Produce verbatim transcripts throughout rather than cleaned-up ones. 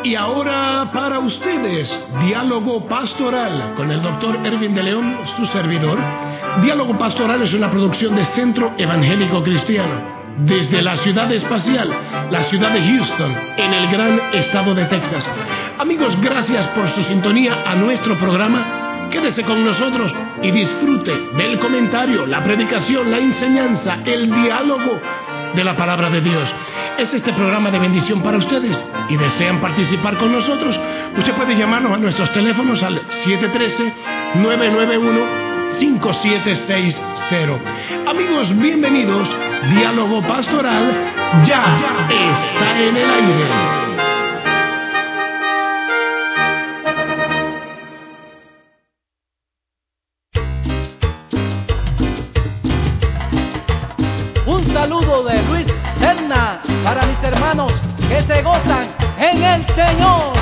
Y ahora para ustedes, Diálogo Pastoral con el doctor Erwin de León, su servidor. Diálogo Pastoral es una producción de Centro Evangélico Cristiano, desde la ciudad espacial, la ciudad de Houston, en el gran estado de Texas. Amigos, gracias por su sintonía a nuestro programa. Quédese con nosotros y disfrute del comentario, la predicación, la enseñanza, el diálogo de la palabra de Dios. Es este programa de bendición para ustedes y desean participar con nosotros. Usted puede llamarnos a nuestros teléfonos al siete uno tres, nueve nueve uno, cinco siete seis cero. Amigos, bienvenidos. Diálogo Pastoral ya está en el aire. Saludo de Luis Serna para mis hermanos que se gozan en el Señor.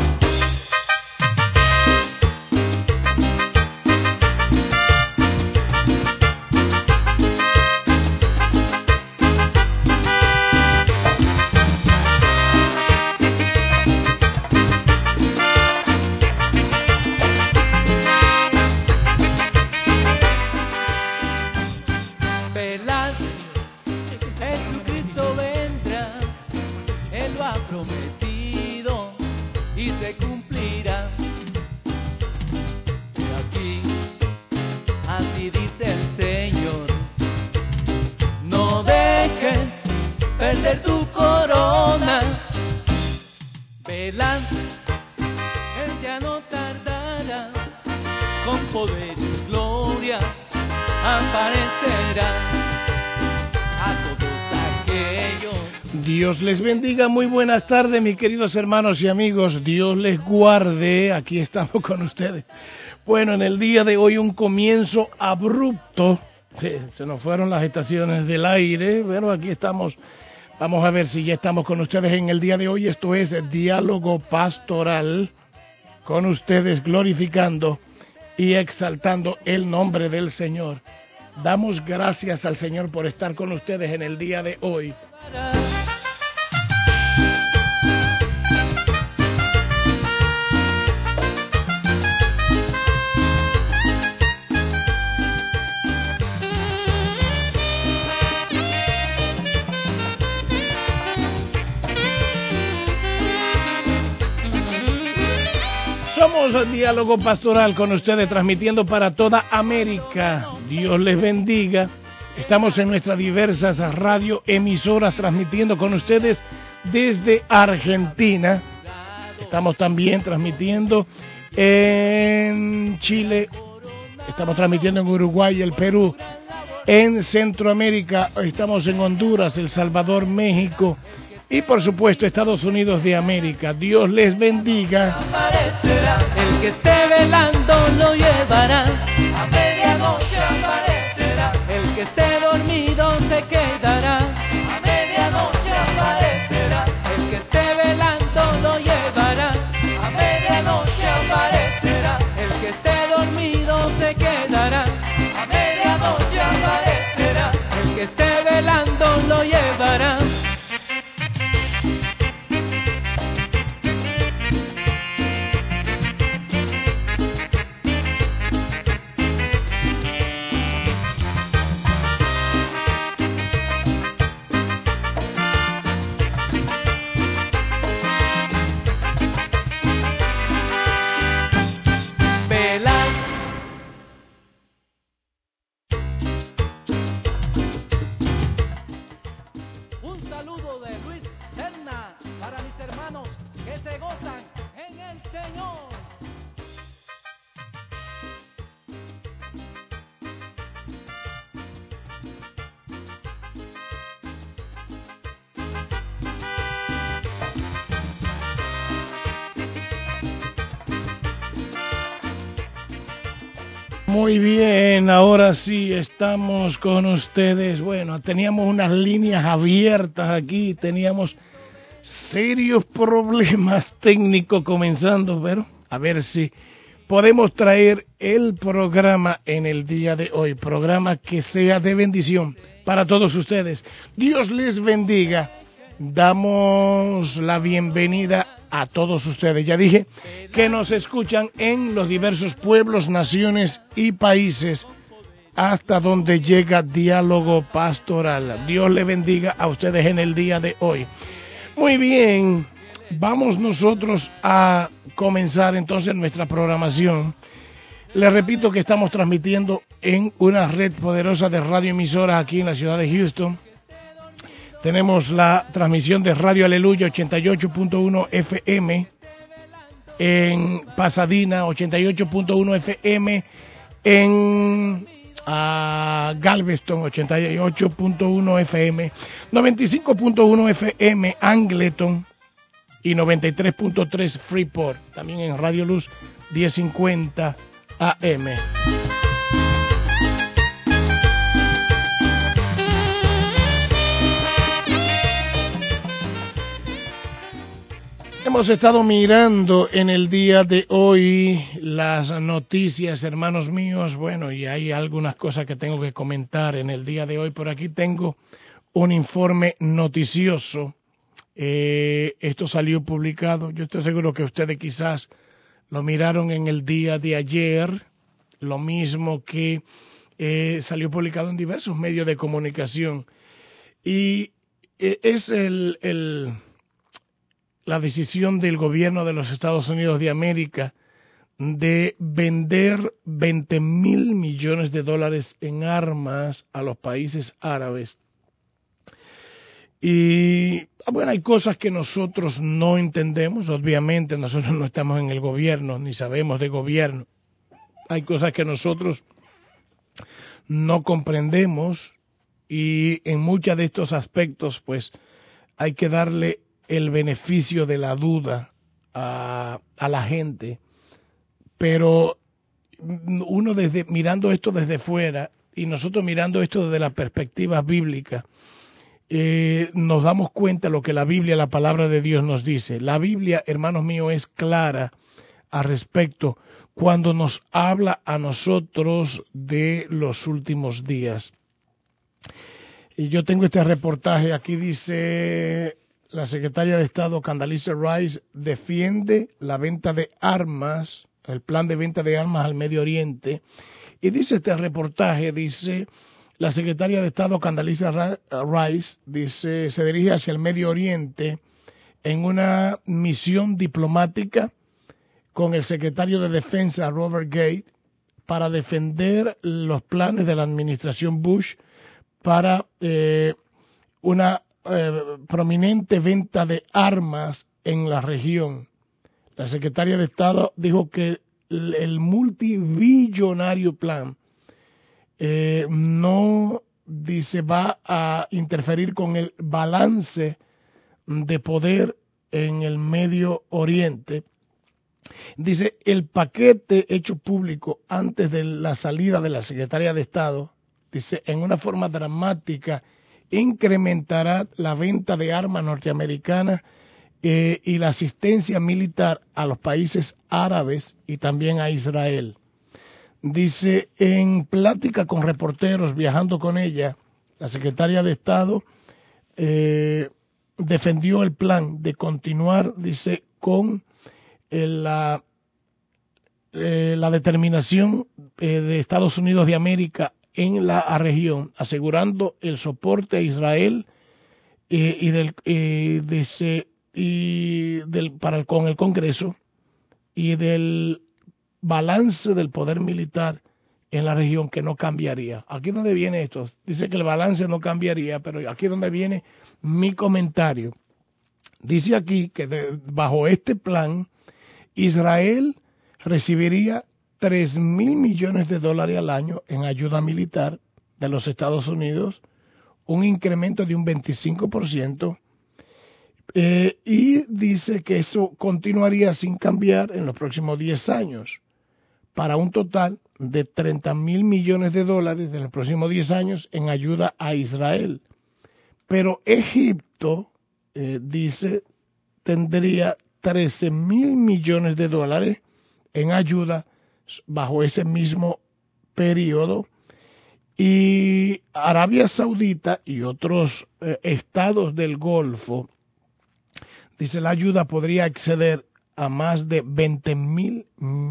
Dios les bendiga, muy buenas tardes mis queridos hermanos y amigos, Dios les guarde, aquí estamos con ustedes. Bueno, en el día de hoy un comienzo abrupto, se nos fueron las estaciones del aire, pero aquí estamos, vamos a ver si ya estamos con ustedes en el día de hoy. Esto es Diálogo Pastoral, con ustedes glorificando y exaltando el nombre del Señor. Damos gracias al Señor por estar con ustedes en el día de hoy. Somos Diálogo Pastoral con ustedes, transmitiendo para toda América. Dios les bendiga. Estamos en nuestras diversas radioemisoras transmitiendo con ustedes desde Argentina. Estamos también transmitiendo en Chile. Estamos transmitiendo en Uruguay, el Perú. En Centroamérica estamos en Honduras, El Salvador, México. Y por supuesto Estados Unidos de América. Dios les bendiga. Aparecerá, el que esté velando lo llevará. A medianoche aparecerá, el que esté dormido se quedará. A medianoche aparecerá, el que esté velando lo llevará. A medianoche aparecerá, el que esté dormido se quedará. A medianoche aparecerá, el que esté velando lo llevará. Muy bien, ahora sí estamos con ustedes. Bueno, teníamos unas líneas abiertas aquí, teníamos serios problemas técnicos comenzando, pero a ver si podemos traer el programa en el día de hoy, programa que sea de bendición para todos ustedes. Dios les bendiga. damos la bienvenida a todos ustedes. Ya dije que nos escuchan en los diversos pueblos, naciones y países hasta donde llega Diálogo Pastoral. Dios le bendiga a ustedes en el día de hoy. Muy bien, vamos nosotros a comenzar entonces nuestra programación. Les repito que estamos transmitiendo en una red poderosa de radioemisoras aquí en la ciudad de Houston. Tenemos la transmisión de Radio Aleluya ochenta y ocho punto uno F M en Pasadena, ochenta y ocho punto uno F M en uh, Galveston, ochenta y ocho punto uno F M, noventa y cinco punto uno F M Angleton y noventa y tres punto tres Freeport, también en Radio Luz diez cincuenta A M. Hemos estado mirando en el día de hoy las noticias, hermanos míos, bueno, y hay algunas cosas que tengo que comentar en el día de hoy. Por aquí tengo un informe noticioso. Eh, esto salió publicado, yo estoy seguro que ustedes quizás lo miraron en el día de ayer, lo mismo que eh, salió publicado en diversos medios de comunicación. Y eh, es el... el la decisión del gobierno de los Estados Unidos de América de vender veinte mil millones de dólares en armas a los países árabes. Y bueno, hay cosas que nosotros no entendemos, obviamente nosotros no estamos en el gobierno, ni sabemos de gobierno. Hay cosas que nosotros no comprendemos y en muchos de estos aspectos pues hay que darle el beneficio de la duda a, a la gente, pero uno desde mirando esto desde fuera y nosotros mirando esto desde la perspectiva bíblica, eh, nos damos cuenta de lo que la Biblia, la palabra de Dios nos dice. La Biblia, hermanos míos, es clara al respecto cuando nos habla a nosotros de los últimos días. Y yo tengo este reportaje, aquí dice: la secretaria de Estado Condoleezza Rice defiende la venta de armas, el plan de venta de armas al Medio Oriente. Y dice este reportaje, dice, la secretaria de Estado Condoleezza Rice, dice, se dirige hacia el Medio Oriente en una misión diplomática con el secretario de Defensa Robert Gates para defender los planes de la administración Bush para eh, una Eh, prominente venta de armas en la región. La secretaria de Estado dijo que el, el multibillonario plan eh, no, dice, va a interferir con el balance de poder en el Medio Oriente. Dice, el paquete hecho público antes de la salida de la secretaria de Estado, dice, en una forma dramática incrementará la venta de armas norteamericanas eh, y la asistencia militar a los países árabes y también a Israel. Dice, en plática con reporteros, viajando con ella, la secretaria de Estado eh, defendió el plan de continuar, dice, con eh, la, eh, la determinación eh, de Estados Unidos de América en la región, asegurando el soporte a Israel eh, y del eh, de ese, y del para el, con el Congreso y del balance del poder militar en la región, que no cambiaría. Aquí es donde viene esto. Dice que el balance no cambiaría, pero aquí es donde viene mi comentario. Dice aquí que de, bajo este plan Israel recibiría tres mil millones de dólares al año en ayuda militar de los Estados Unidos, un incremento de un veinticinco por ciento, eh, y dice que eso continuaría sin cambiar en los próximos diez años, para un total de treinta mil millones de dólares en los próximos diez años en ayuda a Israel. Pero Egipto, eh, dice, tendría trece mil millones de dólares en ayuda bajo ese mismo periodo, Y Arabia Saudita y otros eh, estados del Golfo, dice, la ayuda podría exceder a más de veinte mil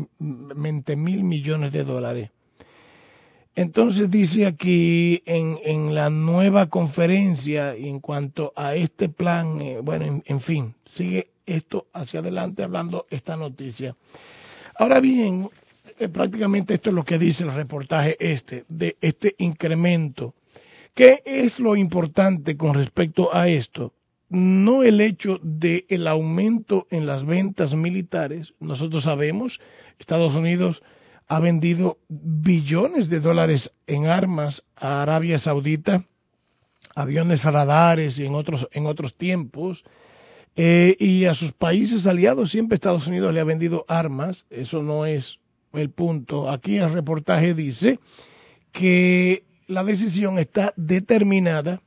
millones de dólares. Entonces dice aquí en, en la nueva conferencia en cuanto a este plan, eh, bueno, en, en fin, sigue esto hacia adelante hablando esta noticia. Ahora bien, eh, prácticamente esto es lo que dice el reportaje este, de este incremento. ¿Qué es lo importante con respecto a esto? No el hecho del aumento en las ventas militares. Nosotros sabemos, Estados Unidos ha vendido billones de dólares en armas a Arabia Saudita, aviones radares y en otros, en otros tiempos, eh, y a sus países aliados siempre Estados Unidos le ha vendido armas. Eso no es el punto. Aquí el reportaje dice que la decisión está determinada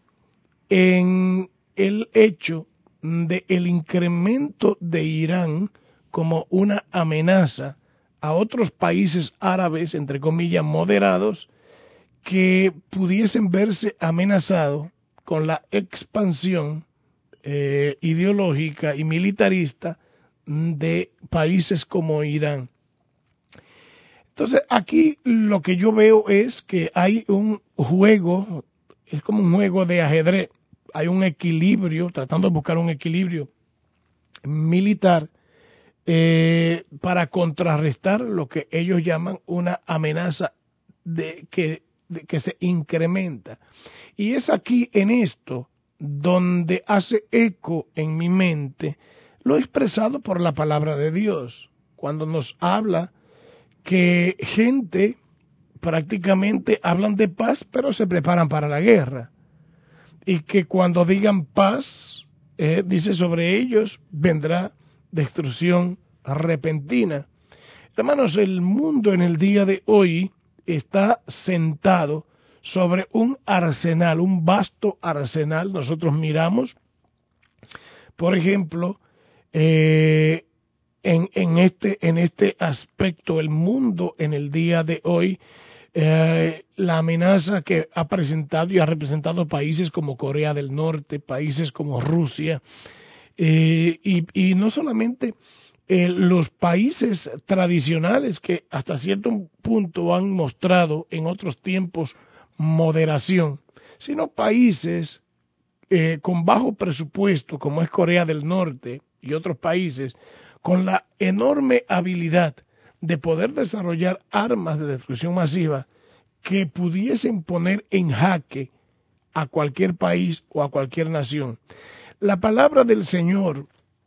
en el hecho de el incremento de Irán como una amenaza a otros países árabes, entre comillas, moderados, que pudiesen verse amenazados con la expansión eh, ideológica y militarista de países como Irán. Entonces, aquí lo que yo veo es que hay un juego, es como un juego de ajedrez. Hay un equilibrio, tratando de buscar un equilibrio militar eh, para contrarrestar lo que ellos llaman una amenaza de que, de que se incrementa. Y es aquí en esto donde hace eco en mi mente lo expresado por la palabra de Dios, cuando nos habla que gente prácticamente hablan de paz, pero se preparan para la guerra. Y que cuando digan paz, eh, dice sobre ellos, vendrá destrucción repentina. Hermanos, el mundo en el día de hoy está sentado sobre un arsenal, un vasto arsenal. Nosotros miramos, por ejemplo, eh, en, en, este, en este aspecto, el mundo en el día de hoy, Eh, la amenaza que ha presentado y ha representado países como Corea del Norte, países como Rusia, eh, y, y no solamente eh, los países tradicionales que hasta cierto punto han mostrado en otros tiempos moderación, sino países eh, con bajo presupuesto como es Corea del Norte y otros países con la enorme habilidad de poder desarrollar armas de destrucción masiva que pudiesen poner en jaque a cualquier país o a cualquier nación. La palabra del Señor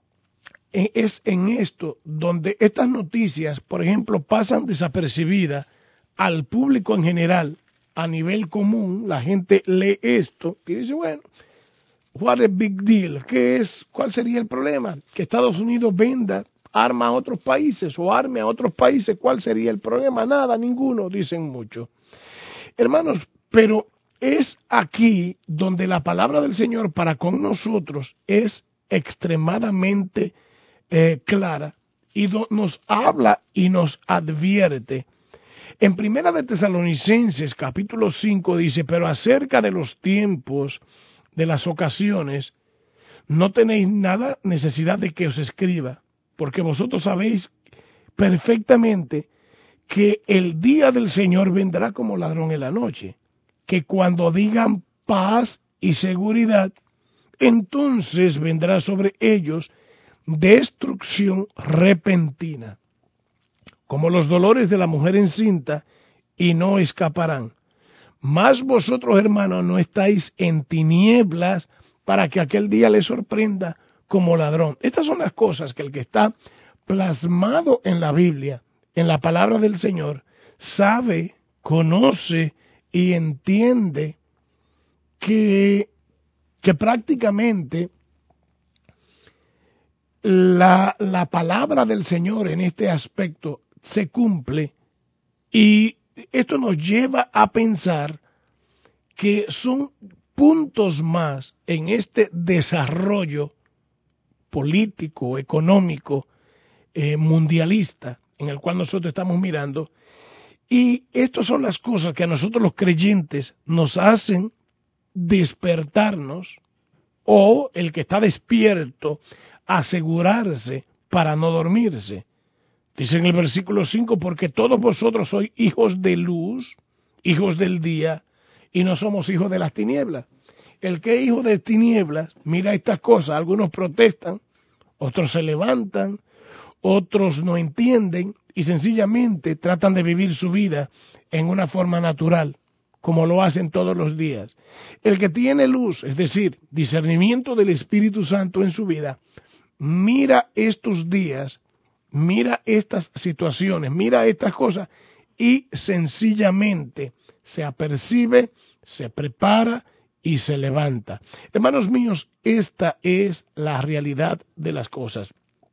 es en esto donde estas noticias, por ejemplo, pasan desapercibidas al público en general, a nivel común. La gente lee esto y dice, bueno, what a big deal, ¿qué es? ¿Cuál sería el problema? Que Estados Unidos venda arma a otros países o arme a otros países, ¿cuál sería el problema? Nada, ninguno, dicen muchos. Hermanos, pero es aquí donde la palabra del Señor para con nosotros es extremadamente eh, clara y do, nos habla y nos advierte. En Primera de Tesalonicenses, capítulo cinco, dice, pero acerca de los tiempos, de las ocasiones, no tenéis nada necesidad de que os escriba, porque vosotros sabéis perfectamente que el día del Señor vendrá como ladrón en la noche, que cuando digan paz y seguridad, entonces vendrá sobre ellos destrucción repentina, como los dolores de la mujer encinta, y no escaparán. Mas vosotros, hermanos, no estáis en tinieblas para que aquel día les sorprenda como ladrón. Estas son las cosas que el que está plasmado en la Biblia, en la palabra del Señor, sabe, conoce y entiende que, que prácticamente la, la palabra del Señor en este aspecto se cumple, y esto nos lleva a pensar que son puntos más en este desarrollo político, económico, eh, mundialista, en el cual nosotros estamos mirando, Y estas son las cosas que a nosotros los creyentes nos hacen despertarnos, o el que está despierto, asegurarse para no dormirse. Dice en el versículo cinco, porque todos vosotros sois hijos de luz, hijos del día, y no somos hijos de las tinieblas. El que es hijo de tinieblas, mira estas cosas, algunos protestan, otros se levantan, otros no entienden y sencillamente tratan de vivir su vida en una forma natural, como lo hacen todos los días. El que tiene luz, es decir, discernimiento del Espíritu Santo en su vida, mira estos días, mira estas situaciones, mira estas cosas y sencillamente se apercibe, se prepara y se levanta. Hermanos míos, esta es la realidad de las cosas.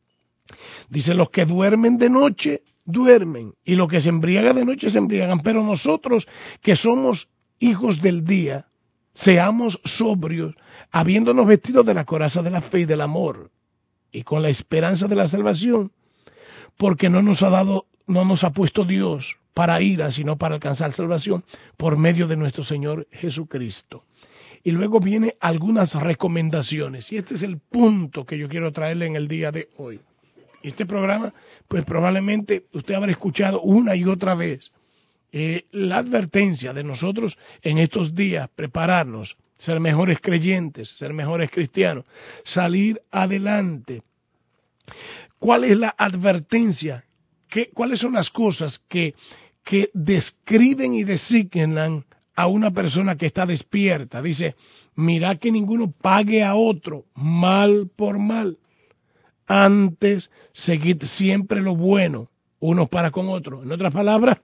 Dice, los que duermen de noche, duermen, y los que se embriagan de noche se embriagan, pero nosotros que somos hijos del día, seamos sobrios, habiéndonos vestido de la coraza de la fe y del amor, y con la esperanza de la salvación, porque no nos ha dado, no nos ha puesto Dios para ira, sino para alcanzar salvación por medio de nuestro Señor Jesucristo. Y luego vienen algunas recomendaciones, y este es el punto que yo quiero traerle en el día de hoy. Este programa, pues probablemente usted habrá escuchado una y otra vez eh, la advertencia de nosotros en estos días, prepararnos, ser mejores creyentes, ser mejores cristianos, salir adelante. ¿Cuál es la advertencia? ¿Qué, ¿Cuáles son las cosas que, que describen y designan a una persona que está despierta? Dice, mirad que ninguno pague a otro mal por mal. Antes, seguid siempre lo bueno, unos para con otros. En otras palabras,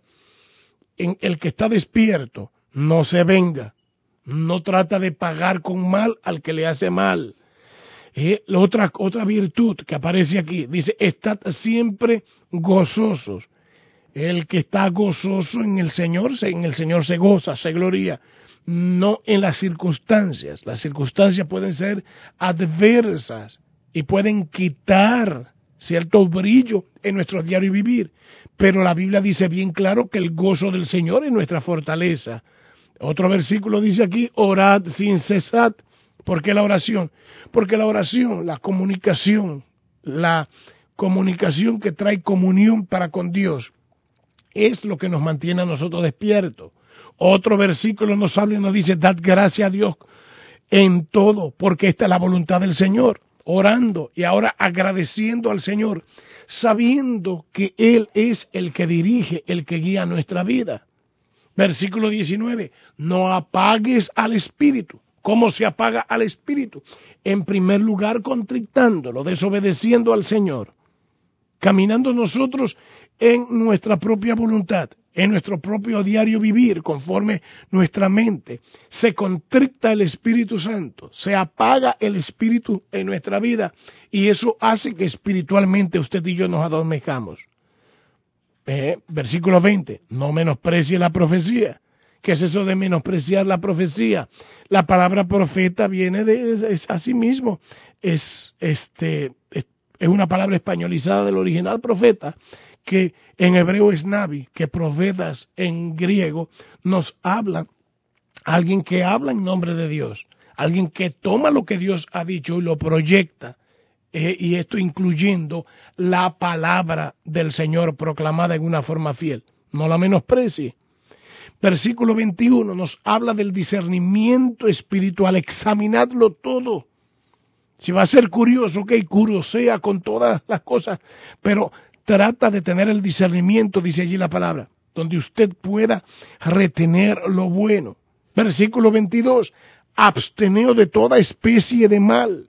en el que está despierto no se venga, no trata de pagar con mal al que le hace mal. Eh, la otra, otra virtud que aparece aquí, dice, estad siempre gozosos. El que está gozoso en el Señor, en el Señor se goza, se gloria, no en las circunstancias. Las circunstancias pueden ser adversas y pueden quitar cierto brillo en nuestro diario vivir, pero la Biblia dice bien claro que el gozo del Señor es nuestra fortaleza. Otro versículo dice aquí, orad sin cesar. ¿Por qué la oración? Porque la oración, la comunicación, la comunicación que trae comunión para con Dios, es lo que nos mantiene a nosotros despiertos. Otro versículo nos habla y nos dice, dad gracias a Dios en todo, porque esta es la voluntad del Señor. Orando y ahora agradeciendo al Señor, sabiendo que Él es el que dirige, el que guía nuestra vida. Versículo diecinueve, no apagues al Espíritu. ¿Cómo se apaga al Espíritu? En primer lugar, contrictándolo, desobedeciendo al Señor, caminando nosotros en nuestra propia voluntad, en nuestro propio diario vivir, conforme nuestra mente. Se contricta el Espíritu Santo, se apaga el Espíritu en nuestra vida, y eso hace que espiritualmente usted y yo nos adormezcamos. Eh, versículo veinte, no menosprecie la profecía. ¿Qué es eso de menospreciar la profecía? La palabra profeta viene de es, es así mismo, es, este, es, es una palabra españolizada del original profeta, que en hebreo es navi, que profetas en griego nos hablan, alguien que habla en nombre de Dios, alguien que toma lo que Dios ha dicho y lo proyecta, eh, y esto incluyendo la palabra del Señor proclamada en una forma fiel. No la menosprecie. Versículo veintiuno nos habla del discernimiento espiritual, examinadlo todo. Si va a ser curioso, ok, curiosea con todas las cosas, pero trata de tener el discernimiento, dice allí la palabra, donde usted pueda retener lo bueno. Versículo veintidós, absteneos de toda especie de mal.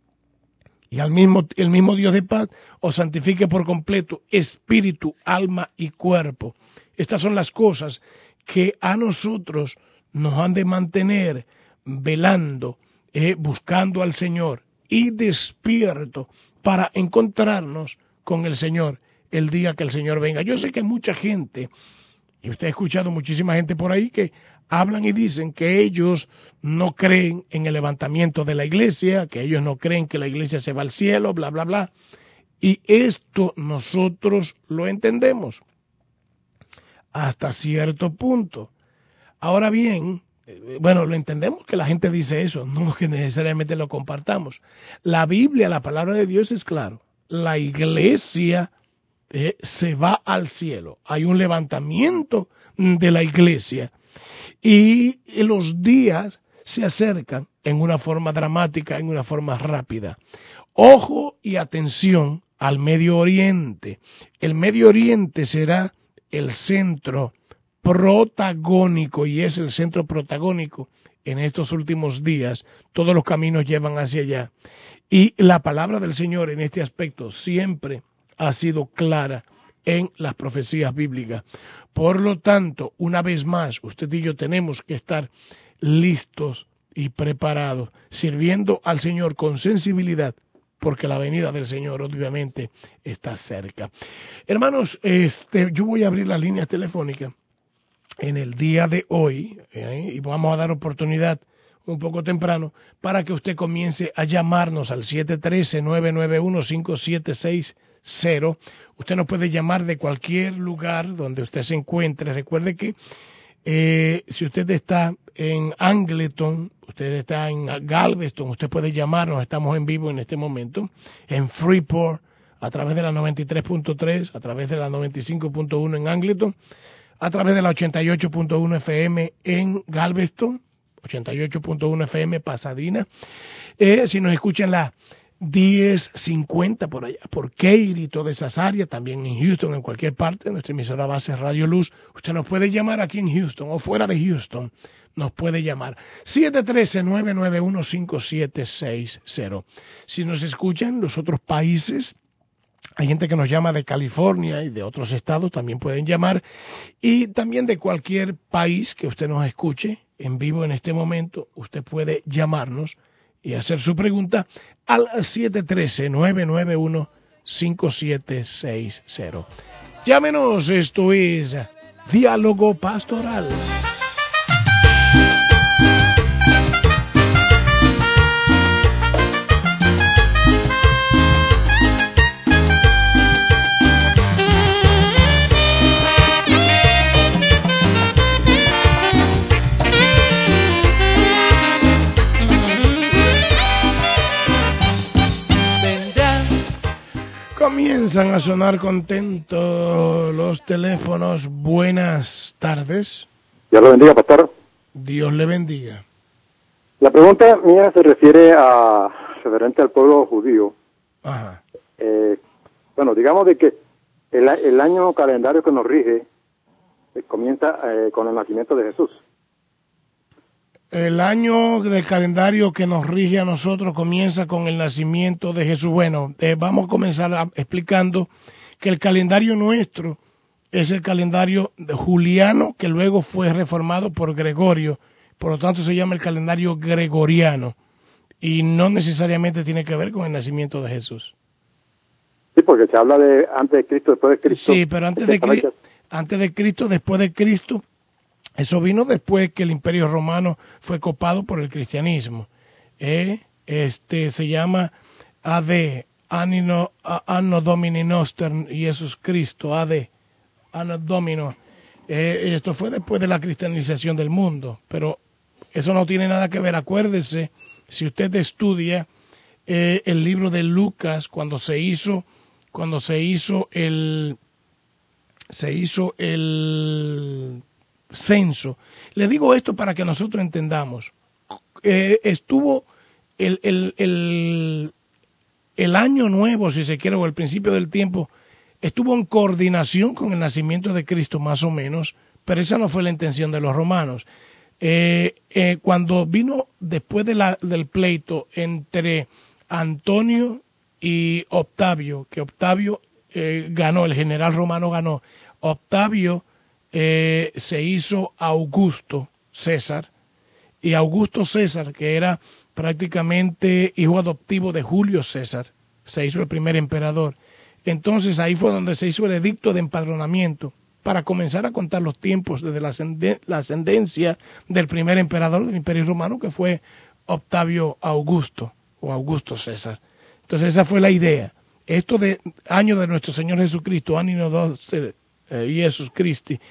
Y al mismo, el mismo Dios de paz os santifique por completo, espíritu, alma y cuerpo. Estas son las cosas que a nosotros nos han de mantener velando, eh, buscando al Señor y despierto para encontrarnos con el Señor el día que el Señor venga. Yo sé que hay mucha gente, y usted ha escuchado muchísima gente por ahí que hablan y dicen que ellos no creen en el levantamiento de la iglesia, que ellos no creen que la iglesia se va al cielo, bla, bla, bla. Y esto nosotros lo entendemos. hasta cierto punto. Ahora bien, bueno, lo entendemos que la gente dice eso, no que necesariamente lo compartamos. La Biblia, la palabra de Dios es claro. La iglesia eh, se va al cielo. Hay un levantamiento de la iglesia y los días se acercan en una forma dramática, en una forma rápida. Ojo y atención al Medio Oriente. El Medio Oriente será el centro protagónico y es el centro protagónico en estos últimos días. Todos los caminos llevan hacia allá. Y la palabra del Señor en este aspecto siempre ha sido clara en las profecías bíblicas. Por lo tanto, una vez más, usted y yo tenemos que estar listos y preparados, sirviendo al Señor con sensibilidad, porque la venida del Señor obviamente está cerca. Hermanos, este, yo voy a abrir las líneas telefónicas en el día de hoy ¿eh? y vamos a dar oportunidad un poco temprano para que usted comience a llamarnos al siete uno tres, nueve nueve uno, cinco siete seis cero. Usted nos puede llamar de cualquier lugar donde usted se encuentre. Recuerde que eh, si usted está en Angleton, usted está en Galveston, usted puede llamarnos, estamos en vivo en este momento, en Freeport, a través de la noventa y tres punto tres, a través de la noventa y cinco punto uno en Angleton, a través de la ochenta y ocho punto uno F M en Galveston, ochenta y ocho punto uno F M Pasadena. Eh, si nos escuchan la diez cincuenta por allá, por Katy y todas esas áreas, también en Houston, en cualquier parte, nuestra emisora base Radio Luz, usted nos puede llamar aquí en Houston o fuera de Houston, nos puede llamar siete uno tres, nueve nueve uno, cinco siete seis cero. Si nos escuchan los otros países, hay gente que nos llama de California y de otros estados, también pueden llamar, y también de cualquier país que usted nos escuche en vivo en este momento, usted puede llamarnos y hacer su pregunta al siete uno tres, nueve nueve uno, cinco siete seis cero. Llámenos, esto es Diálogo Pastoral. Comienzan a sonar contentos los teléfonos. Buenas tardes. Dios lo bendiga, pastor. Dios le bendiga. La pregunta mía se refiere a referente al pueblo judío. Ajá. Eh, bueno, digamos de que el, el año calendario que nos rige eh, comienza eh, con el nacimiento de Jesús. El año del calendario que nos rige a nosotros comienza con el nacimiento de Jesús. Bueno, eh, vamos a comenzar a, explicando que el calendario nuestro es el calendario de juliano, que luego fue reformado por Gregorio, por lo tanto se llama el calendario gregoriano, y no necesariamente tiene que ver con el nacimiento de Jesús. Sí, porque se habla de antes de Cristo, después de Cristo. Sí, pero antes de, Cristo, antes de Cristo, después de Cristo. Eso vino después que el Imperio Romano fue copado por el cristianismo. Eh, este se llama A D, Anno, Anno Domini Noster, Jesús Cristo, A D, Anno Domino. Eh, esto fue después de la cristianización del mundo, pero eso no tiene nada que ver. Acuérdese, si usted estudia eh, el libro de Lucas, cuando se hizo, cuando se hizo el, se hizo el censo. Le digo esto para que nosotros entendamos. Eh, estuvo el, el, el, el año nuevo, si se quiere, o el principio del tiempo, estuvo en coordinación con el nacimiento de Cristo, más o menos, pero esa no fue la intención de los romanos. Eh, eh, cuando vino después de la, del pleito entre Antonio y Octavio, que Octavio eh, ganó, el general romano ganó, Octavio Eh, se hizo Augusto César, y Augusto César, que era prácticamente hijo adoptivo de Julio César, se hizo el primer emperador. Entonces ahí fue donde se hizo el edicto de empadronamiento para comenzar a contar los tiempos desde la, ascend la ascendencia del primer emperador del Imperio Romano, que fue Octavio Augusto o Augusto César. Entonces esa fue la idea. Esto de año de nuestro Señor Jesucristo, año doce, eh, Jesús Cristo,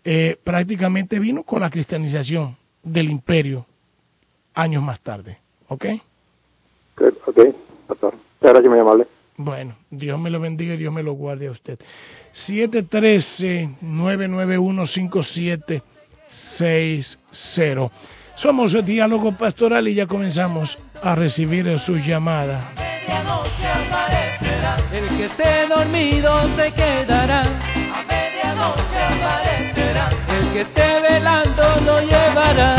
eh, prácticamente vino con la cristianización del imperio años más tarde. ¿Ok? Ok, doctor. Gracias, muy amable. Bueno, Dios me lo bendiga y Dios me lo guarde a usted. siete uno tres, nueve nueve uno, cinco siete seis cero. Somos el Diálogo Pastoral y ya comenzamos a recibir sus llamadas. A medianoche aparecerá, el que esté dormido se quedará. A medianoche aparecerá, el que esté velando lo llevará.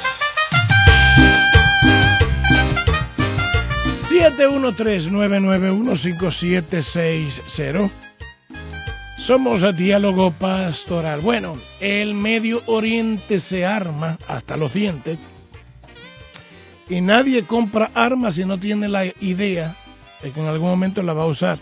siete uno tres, nueve nueve uno, cinco siete seis cero. Somos el Diálogo Pastoral. Bueno, el Medio Oriente se arma hasta los dientes y nadie compra armas si no tiene la idea de que en algún momento la va a usar.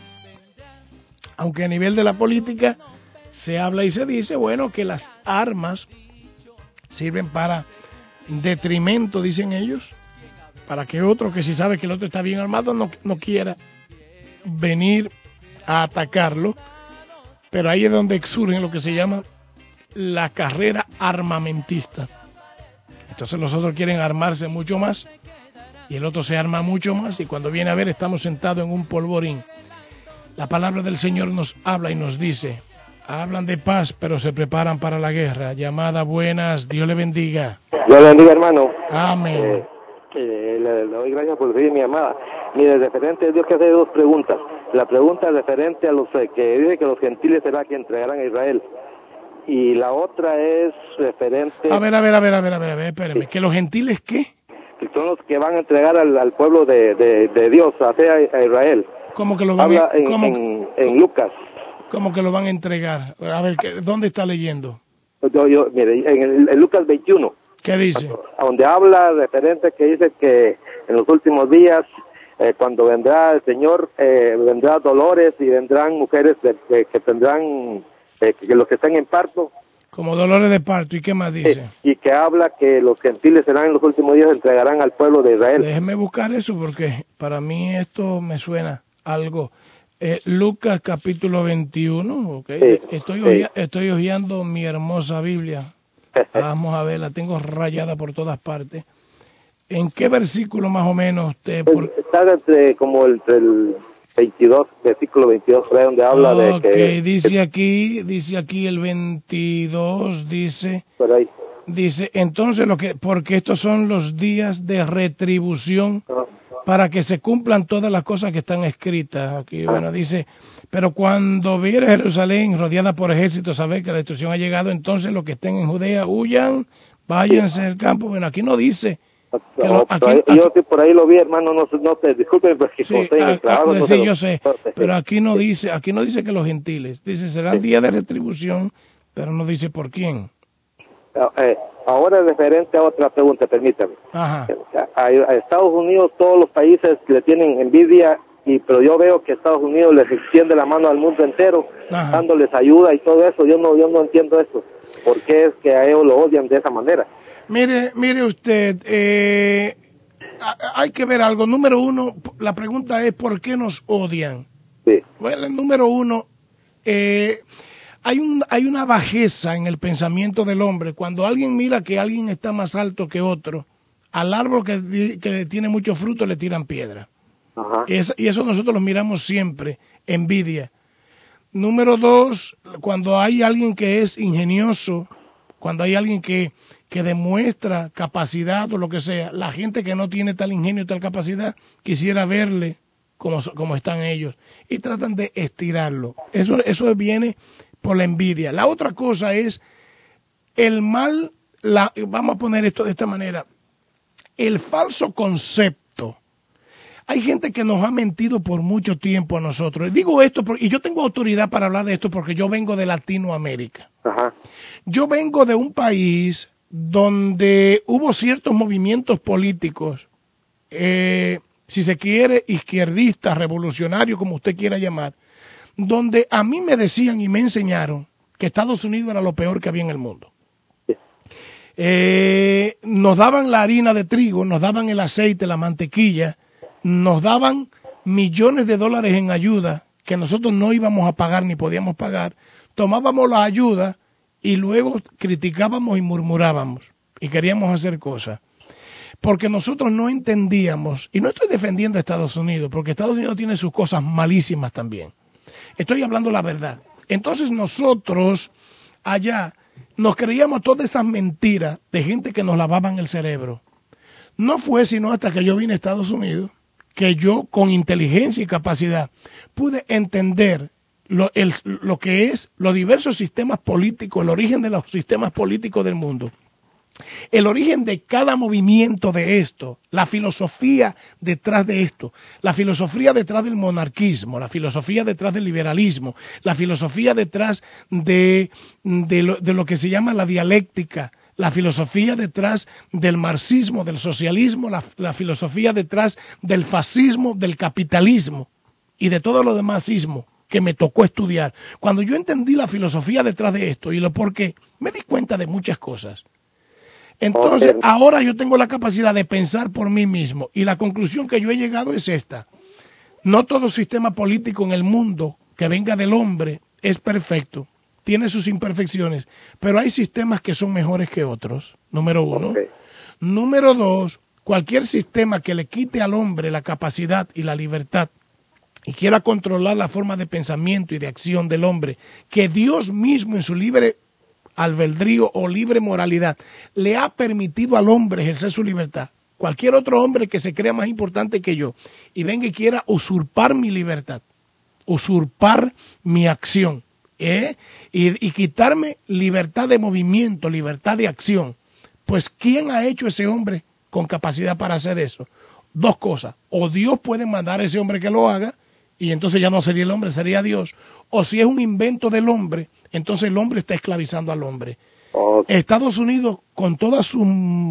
Aunque a nivel de la política se habla y se dice, bueno, que las armas sirven para detrimento, dicen ellos, para que otro que si sabe que el otro está bien armado no, no quiera venir a atacarlo. Pero ahí es donde surge lo que se llama la carrera armamentista. Entonces los otros quieren armarse mucho más y el otro se arma mucho más y cuando viene a ver estamos sentados en un polvorín. La palabra del Señor nos habla y nos dice, hablan de paz pero se preparan para la guerra. Llamada buenas, Dios le bendiga. Dios le bendiga, hermano. Amén. Eh, eh, le, le doy gracias por recibir mi llamada. Mire, referente a Dios que hace dos preguntas. La pregunta referente a los eh, que dice que los gentiles será que entregarán a Israel. Y la otra es referente... A ver, a ver, a ver, a ver, a ver, a ver, espérame. Sí. ¿Que los gentiles qué? Que son los que van a entregar al, al pueblo de, de, de Dios, a, a Israel. ¿Cómo que lo van Habla a... en, ¿cómo, en, en Lucas. ¿Cómo que lo van a entregar? A ver, ¿dónde está leyendo? Yo, yo, mire, en, el, en Lucas veintiuno. ¿Qué dice? Donde habla referente que dice que en los últimos días... Eh, cuando vendrá el Señor, eh, vendrá dolores y vendrán mujeres de, de, que tendrán, eh, que los que están en parto. Como dolores de parto, ¿y qué más dice? Eh, y que habla que los gentiles serán en los últimos días, entregarán al pueblo de Israel. Déjeme buscar eso porque para mí esto me suena algo. Eh, Lucas capítulo veintiuno, ¿okay? Sí, estoy, sí. Oje, estoy hojeando mi hermosa Biblia. Vamos a ver, la tengo rayada por todas partes. ¿En qué versículo más o menos usted...? Por... Está entre, como entre el veintidós, versículo veintidós, donde habla okay, de que... dice aquí, dice aquí el veintidós, dice... Por ahí. Dice, entonces, lo que porque estos son los días de retribución para que se cumplan todas las cosas que están escritas. Aquí, bueno, dice, pero cuando viere Jerusalén rodeada por ejércitos, saber que la destrucción ha llegado, entonces los que estén en Judea huyan, váyanse al campo. Bueno, aquí no dice... No, aquí, ahí, aquí, yo sí por ahí lo vi, hermano, no, no te disculpen porque sí, estoy en el trabajo, sí, no sí, lo, yo sé, pero aquí no dice, aquí no dice que los gentiles, dice será el día de retribución, pero no dice por quién. Eh, ahora referente a otra pregunta, permítame. Ajá. A, a Estados Unidos todos los países le tienen envidia, y pero yo veo que Estados Unidos les extiende la mano al mundo entero, Ajá. dándoles ayuda y todo eso. Yo no, yo no entiendo eso. ¿Por qué es que a ellos lo odian de esa manera? Mire, mire usted, eh, hay que ver algo. Número uno, la pregunta es ¿por qué nos odian? Sí. Bueno, el número uno, eh, hay un, hay una bajeza en el pensamiento del hombre. Cuando alguien mira que alguien está más alto que otro, al árbol que, que tiene mucho fruto le tiran piedra. Ajá. Y, es, y eso nosotros lo miramos siempre, envidia. Número dos, cuando hay alguien que es ingenioso, cuando hay alguien que, que demuestra capacidad o lo que sea, la gente que no tiene tal ingenio y tal capacidad quisiera verle como, como están ellos y tratan de estirarlo. Eso, eso viene por la envidia. La otra cosa es el mal, la, vamos a poner esto de esta manera, el falso concepto. Hay gente que nos ha mentido por mucho tiempo a nosotros. Digo esto, porque, y yo tengo autoridad para hablar de esto porque yo vengo de Latinoamérica. Ajá. Yo vengo de un país donde hubo ciertos movimientos políticos, eh, si se quiere, izquierdistas, revolucionarios, como usted quiera llamar, donde a mí me decían y me enseñaron que Estados Unidos era lo peor que había en el mundo. Eh, nos daban la harina de trigo, nos daban el aceite, la mantequilla, nos daban millones de dólares en ayuda que nosotros no íbamos a pagar ni podíamos pagar, tomábamos la ayuda y luego criticábamos y murmurábamos y queríamos hacer cosas. Porque nosotros no entendíamos, y no estoy defendiendo a Estados Unidos, porque Estados Unidos tiene sus cosas malísimas también. Estoy hablando la verdad. Entonces nosotros allá nos creíamos todas esas mentiras de gente que nos lavaban el cerebro. No fue sino hasta que yo vine a Estados Unidos que yo, con inteligencia y capacidad, pude entender lo, el, lo que es los diversos sistemas políticos, el origen de los sistemas políticos del mundo, el origen de cada movimiento de esto, la filosofía detrás de esto, la filosofía detrás del monarquismo, la filosofía detrás del liberalismo, la filosofía detrás de, de, lo, de lo que se llama la dialéctica, la filosofía detrás del marxismo, del socialismo, la, la filosofía detrás del fascismo, del capitalismo y de todo lo demásismo que me tocó estudiar. Cuando yo entendí la filosofía detrás de esto y lo por qué, me di cuenta de muchas cosas. Entonces, okay. Ahora yo tengo la capacidad de pensar por mí mismo y la conclusión que yo he llegado es esta. No todo sistema político en el mundo que venga del hombre es perfecto. Tiene sus imperfecciones, pero hay sistemas que son mejores que otros, número uno. Okay. Número dos, cualquier sistema que le quite al hombre la capacidad y la libertad y quiera controlar la forma de pensamiento y de acción del hombre, que Dios mismo en su libre albedrío o libre moralidad le ha permitido al hombre ejercer su libertad. Cualquier otro hombre que se crea más importante que yo y venga y quiera usurpar mi libertad, usurpar mi acción, ¿Eh? Y, y quitarme libertad de movimiento, libertad de acción. Pues ¿quién ha hecho ese hombre con capacidad para hacer eso? Dos cosas, o Dios puede mandar a ese hombre que lo haga y entonces ya no sería el hombre, sería Dios, o si es un invento del hombre, entonces el hombre está esclavizando al hombre. Okay. Estados Unidos, con toda su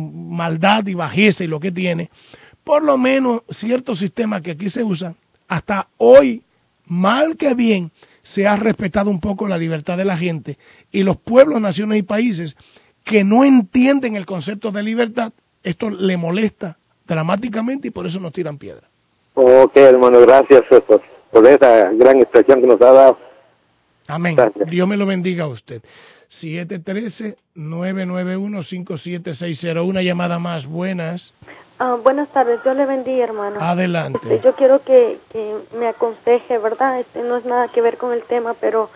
maldad y bajeza y lo que tiene, por lo menos ciertos sistemas que aquí se usan, hasta hoy, mal que bien, se ha respetado un poco la libertad de la gente y los pueblos, naciones y países que no entienden el concepto de libertad, esto le molesta dramáticamente y por eso nos tiran piedra. Ok, hermano, gracias por, por esa gran expresión que nos ha dado. Amén. Gracias. Dios me lo bendiga a usted. siete uno tres, nueve nueve uno, cinco siete seis cero, una llamada más. Buenas. Ah, buenas tardes, Dios le bendiga, hermano. Adelante. Este, yo quiero que, que me aconseje, ¿verdad? Este no es nada que ver con el tema, pero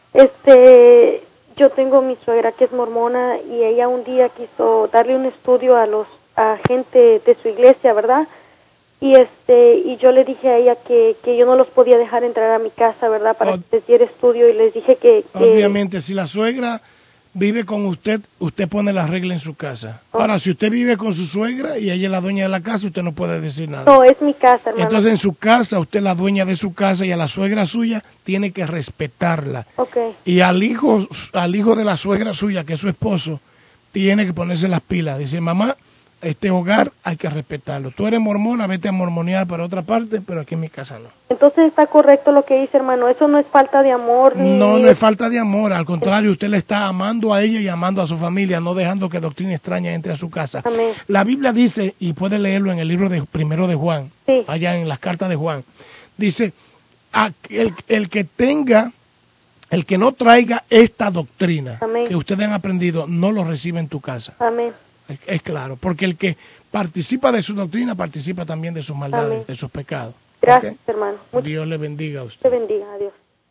este yo tengo mi suegra que es mormona y ella un día quiso darle un estudio a los a gente de su iglesia, ¿verdad? Y este y yo le dije a ella que, que yo no los podía dejar entrar a mi casa, ¿verdad? Para oh, que les diera estudio y les dije que, que... Obviamente, si la suegra vive con usted, usted pone las reglas en su casa. Oh. Ahora, si usted vive con su suegra y ella es la dueña de la casa, usted no puede decir nada. No, es mi casa, hermano. Entonces, en su casa, usted es la dueña de su casa y a la suegra suya tiene que respetarla. Okay. Y al hijo, al hijo de la suegra suya, que es su esposo, tiene que ponerse las pilas. Dice, mamá, este hogar hay que respetarlo. Tú eres mormona, vete a mormonear para otra parte, pero aquí en mi casa no. Entonces está correcto lo que dice, hermano. Eso no es falta de amor. Ni... No, no es falta de amor. Al contrario, usted le está amando a ella y amando a su familia, no dejando que doctrina extraña entre a su casa. Amén. La Biblia dice, y puede leerlo en el libro de primero de Juan, sí. allá en las cartas de Juan, dice, el, el que tenga, el que no traiga esta doctrina Amén. Que ustedes han aprendido, no lo recibe en tu casa. Amén. Es, es claro, porque el que participa de su doctrina participa también de sus maldades, Amén. De sus pecados. Gracias, ¿Okay? hermano. Muchas Dios le bendiga a usted. Te bendiga, adiós.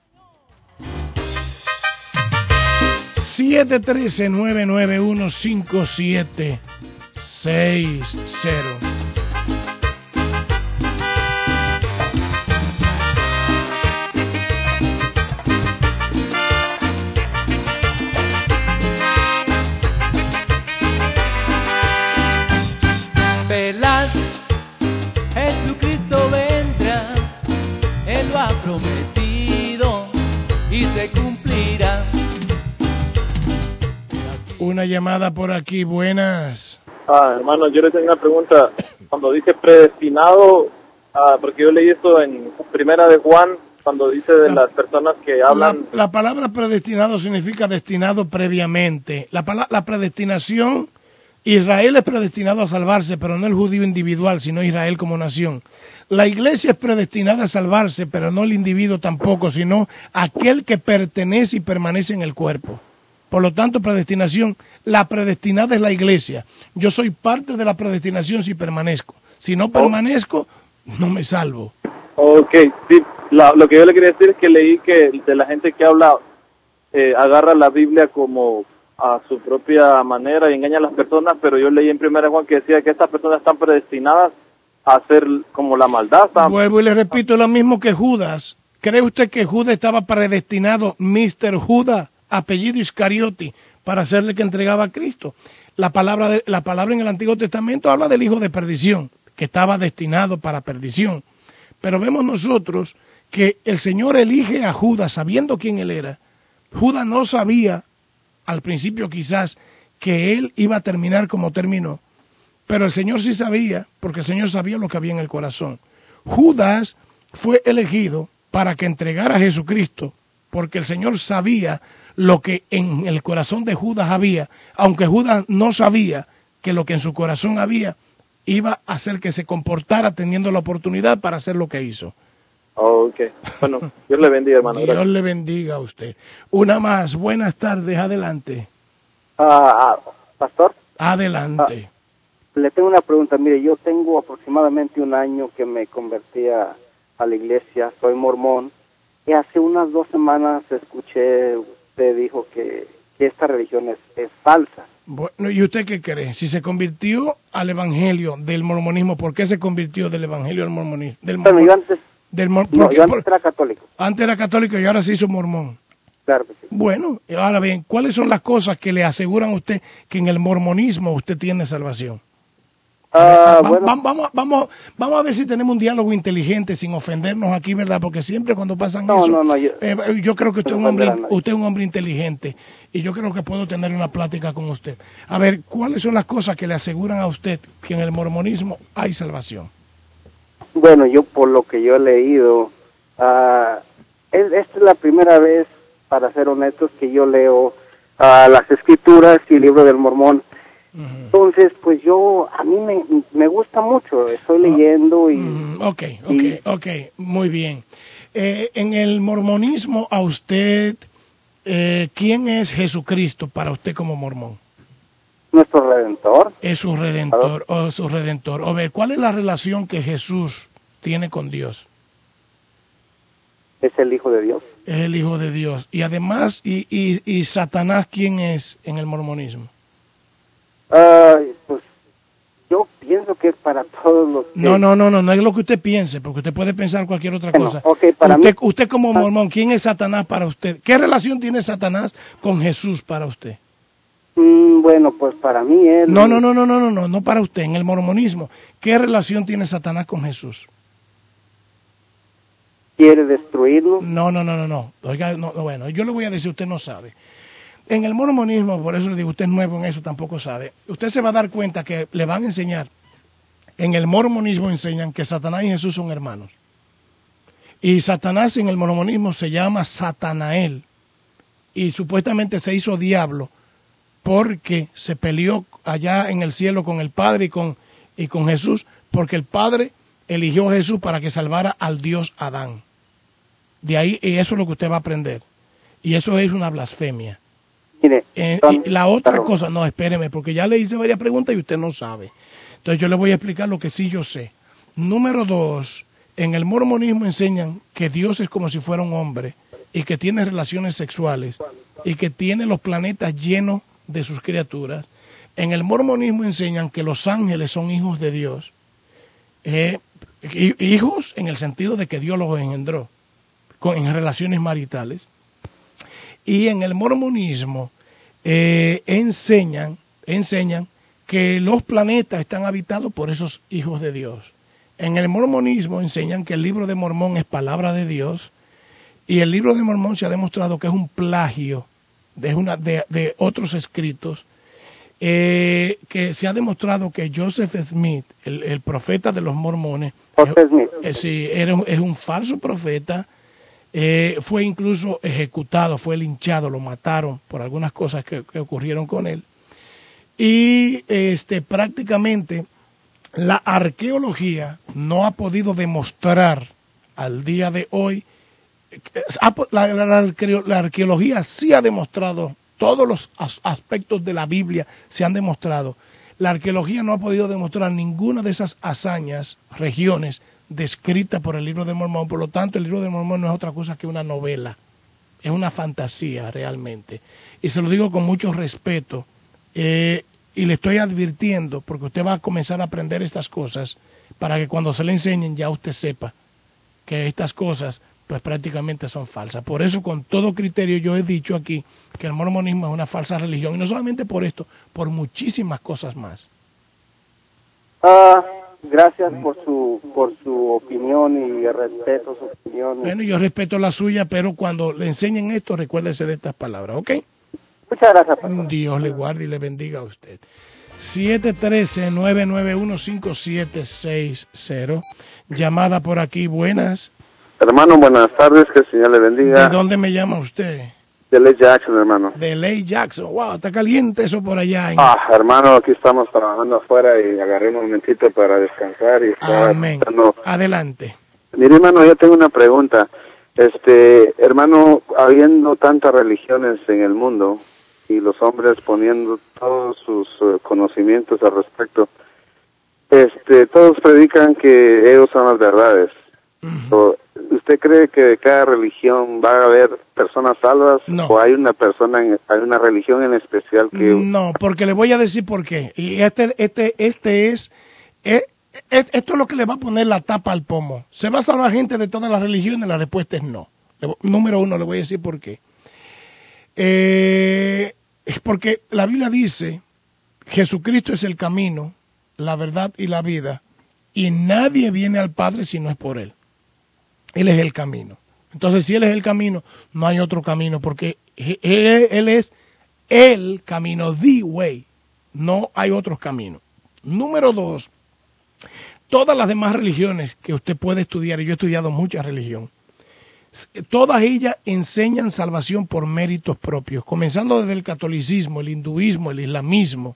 siete uno tres, nueve nueve uno, cinco siete seis cero. Jesucristo vendrá, Él lo ha prometido y se cumplirá. Una llamada por aquí, buenas. Ah, hermano, yo le tengo una pregunta. Cuando dice predestinado, ah, porque yo leí esto en Primera de Juan, cuando dice de la, las personas que hablan... La, la palabra predestinado significa destinado previamente. La, la predestinación... Israel es predestinado a salvarse, pero no el judío individual, sino Israel como nación. La iglesia es predestinada a salvarse, pero no el individuo tampoco, sino aquel que pertenece y permanece en el cuerpo. Por lo tanto, predestinación, la predestinada es la iglesia. Yo soy parte de la predestinación si permanezco. Si no permanezco, no me salvo. Ok, sí, la, lo que yo le quería decir es que leí que de la gente que habla, eh, agarra la Biblia como a su propia manera y engaña a las personas, pero yo leí en primera Juan que decía que estas personas están predestinadas a hacer como la maldad. ¿Están? Vuelvo y le repito lo mismo que Judas. ¿Cree usted que Judas estaba predestinado, mister Judas, apellido Iscariote, para hacerle que entregaba a Cristo? La palabra, de, la palabra en el Antiguo Testamento habla del hijo de perdición, que estaba destinado para perdición. Pero vemos nosotros que el Señor elige a Judas sabiendo quién él era. Judas no sabía, al principio quizás, que él iba a terminar como terminó. Pero el Señor sí sabía, porque el Señor sabía lo que había en el corazón. Judas fue elegido para que entregara a Jesucristo, porque el Señor sabía lo que en el corazón de Judas había, aunque Judas no sabía que lo que en su corazón había iba a hacer que se comportara teniendo la oportunidad para hacer lo que hizo. Oh, ok, bueno, Dios le bendiga, hermano. Dios Gracias. Le bendiga a usted. Una más, buenas tardes, adelante. Uh, uh, Pastor. Adelante. Uh, le tengo una pregunta, mire, yo tengo aproximadamente un año que me convertí a, a la iglesia, soy mormón, y hace unas dos semanas escuché, usted dijo que, que esta religión es, es falsa. Bueno, ¿y usted qué cree? Si se convirtió al evangelio del mormonismo, ¿por qué se convirtió del evangelio al mormonismo? Del bueno, mormon... yo antes, del mor... no, yo por... antes era católico. Antes era católico y ahora se hizo mormón. Claro que sí. Bueno, ahora bien, ¿cuáles son las cosas que le aseguran a usted que en el mormonismo usted tiene salvación? Uh, va, bueno. va, vamos, vamos, vamos a ver si tenemos un diálogo inteligente sin ofendernos aquí, ¿verdad? Porque siempre cuando pasan no, eso, no, no, yo, eh, yo creo que usted, no es un hombre, nadie. usted es un hombre inteligente y yo creo que puedo tener una plática con usted. A ver, ¿cuáles son las cosas que le aseguran a usted que en el mormonismo hay salvación? Bueno, yo por lo que yo he leído, uh, es, esta es la primera vez, para ser honestos, que yo leo uh, las escrituras y el libro del Mormón. Entonces, pues yo, a mí me, me gusta mucho, estoy leyendo y... Mm, ok, ok, y... ok, muy bien. Eh, en el mormonismo, a usted, eh, ¿quién es Jesucristo para usted como mormón? Nuestro Redentor. Es su Redentor, o oh, su Redentor. A ver, ¿cuál es la relación que Jesús tiene con Dios? Es el Hijo de Dios. Es el Hijo de Dios. Y además, ¿y, y, y Satanás quién es en el mormonismo? Uh, pues yo pienso que es para todos los que... No, no, no, no, no es lo que usted piense, porque usted puede pensar cualquier otra bueno, cosa. Okay, para usted, mí... usted como mormón, ¿quién es Satanás para usted? ¿Qué relación tiene Satanás con Jesús para usted? Mm, bueno, pues para mí él... No, no, no, no, no, no, no, no para usted, en el mormonismo. ¿Qué relación tiene Satanás con Jesús? ¿Quiere destruirlo? No, no, no, no, no. Oiga, no, no, bueno, yo le voy a decir, usted no sabe. En el mormonismo, por eso le digo, usted es nuevo en eso, tampoco sabe. Usted se va a dar cuenta que le van a enseñar, en el mormonismo enseñan que Satanás y Jesús son hermanos. Y Satanás en el mormonismo se llama Satanael. Y supuestamente se hizo diablo porque se peleó allá en el cielo con el Padre y con, y con Jesús, porque el Padre eligió a Jesús para que salvara al Dios Adán. De ahí, y eso es lo que usted va a aprender. Y eso es una blasfemia. Mire, Eh, son, y la otra perdón. cosa, no, espéreme, porque ya le hice varias preguntas y usted no sabe. Entonces yo le voy a explicar lo que sí yo sé. Número dos, en el mormonismo enseñan que Dios es como si fuera un hombre y que tiene relaciones sexuales y que tiene los planetas llenos de sus criaturas. En el mormonismo enseñan que los ángeles son hijos de Dios. Eh, hijos en el sentido de que Dios los engendró con, en relaciones maritales. Y en el mormonismo eh, enseñan, enseñan que los planetas están habitados por esos hijos de Dios. En el mormonismo enseñan que el libro de Mormón es palabra de Dios y el libro de Mormón se ha demostrado que es un plagio de, una, de, de otros escritos, eh, que se ha demostrado que Joseph Smith, el, el profeta de los mormones, Joseph Smith. eh, sí, era, es un falso profeta. Eh, fue incluso ejecutado, fue linchado, lo mataron por algunas cosas que, que ocurrieron con él. Y este, prácticamente la arqueología no ha podido demostrar al día de hoy, la, la, la arqueología sí ha demostrado todos los as- aspectos de la Biblia se han demostrado. La arqueología no ha podido demostrar ninguna de esas hazañas, regiones, descritas por el libro de Mormón. Por lo tanto, el libro de Mormón no es otra cosa que una novela. Es una fantasía realmente. Y se lo digo con mucho respeto. Eh, y le estoy advirtiendo, porque usted va a comenzar a aprender estas cosas, para que cuando se le enseñen ya usted sepa que estas cosas pues prácticamente son falsas. Por eso, con todo criterio, yo he dicho aquí que el mormonismo es una falsa religión, y no solamente por esto, por muchísimas cosas más. Ah, gracias por su por su opinión y respeto su opinión. Bueno, yo respeto la suya, pero cuando le enseñen esto, recuérdese de estas palabras, ¿ok? Muchas gracias, pastor. Dios le guarde y le bendiga a usted. siete uno tres, nueve nueve uno, cinco siete seis cero. Llamada por aquí, buenas. Hermano, buenas tardes, que el Señor le bendiga. ¿De dónde me llama usted? De Lake Jackson, hermano. De Lake Jackson. Wow, está caliente eso por allá. ¿eh? Ah, hermano, aquí estamos trabajando afuera y agarré un momentito para descansar. Y Amén. Estando... Adelante. Mire, hermano, yo tengo una pregunta. Este, hermano, habiendo tantas religiones en el mundo y los hombres poniendo todos sus uh, conocimientos al respecto, este, todos predican que ellos son las verdades. Uh-huh. ¿Usted cree que de cada religión va a haber personas salvas? No. ¿O hay una persona, en, hay una religión en especial que...? No, porque le voy a decir por qué. Y este, este, este es, es, es, esto es lo que le va a poner la tapa al pomo. ¿Se va a salvar gente de todas las religiones? La respuesta es no. Número uno, le voy a decir por qué. Eh, es porque la Biblia dice, Jesucristo es el camino, la verdad y la vida, y nadie viene al Padre si no es por Él. Él es el camino. Entonces, si Él es el camino, no hay otro camino, porque Él, él es el camino, the way. No hay otros caminos. Número dos, todas las demás religiones que usted puede estudiar, y yo he estudiado mucha religión, todas ellas enseñan salvación por méritos propios, comenzando desde el catolicismo, el hinduismo, el islamismo,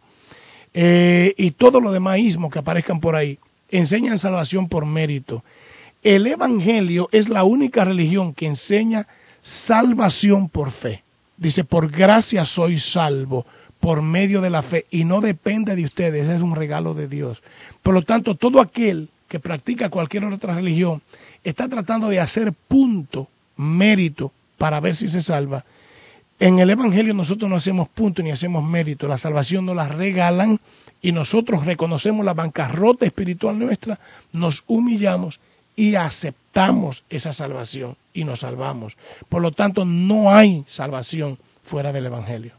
eh, y todo lo demás ismos que aparezcan por ahí, enseñan salvación por mérito. El Evangelio es la única religión que enseña salvación por fe. Dice, por gracia soy salvo, por medio de la fe, y no depende de ustedes, es un regalo de Dios. Por lo tanto, todo aquel que practica cualquier otra religión está tratando de hacer punto, mérito, para ver si se salva. En el Evangelio nosotros no hacemos punto ni hacemos mérito, la salvación nos la regalan y nosotros reconocemos la bancarrota espiritual nuestra, nos humillamos y aceptamos esa salvación y nos salvamos. Por lo tanto, no hay salvación fuera del Evangelio.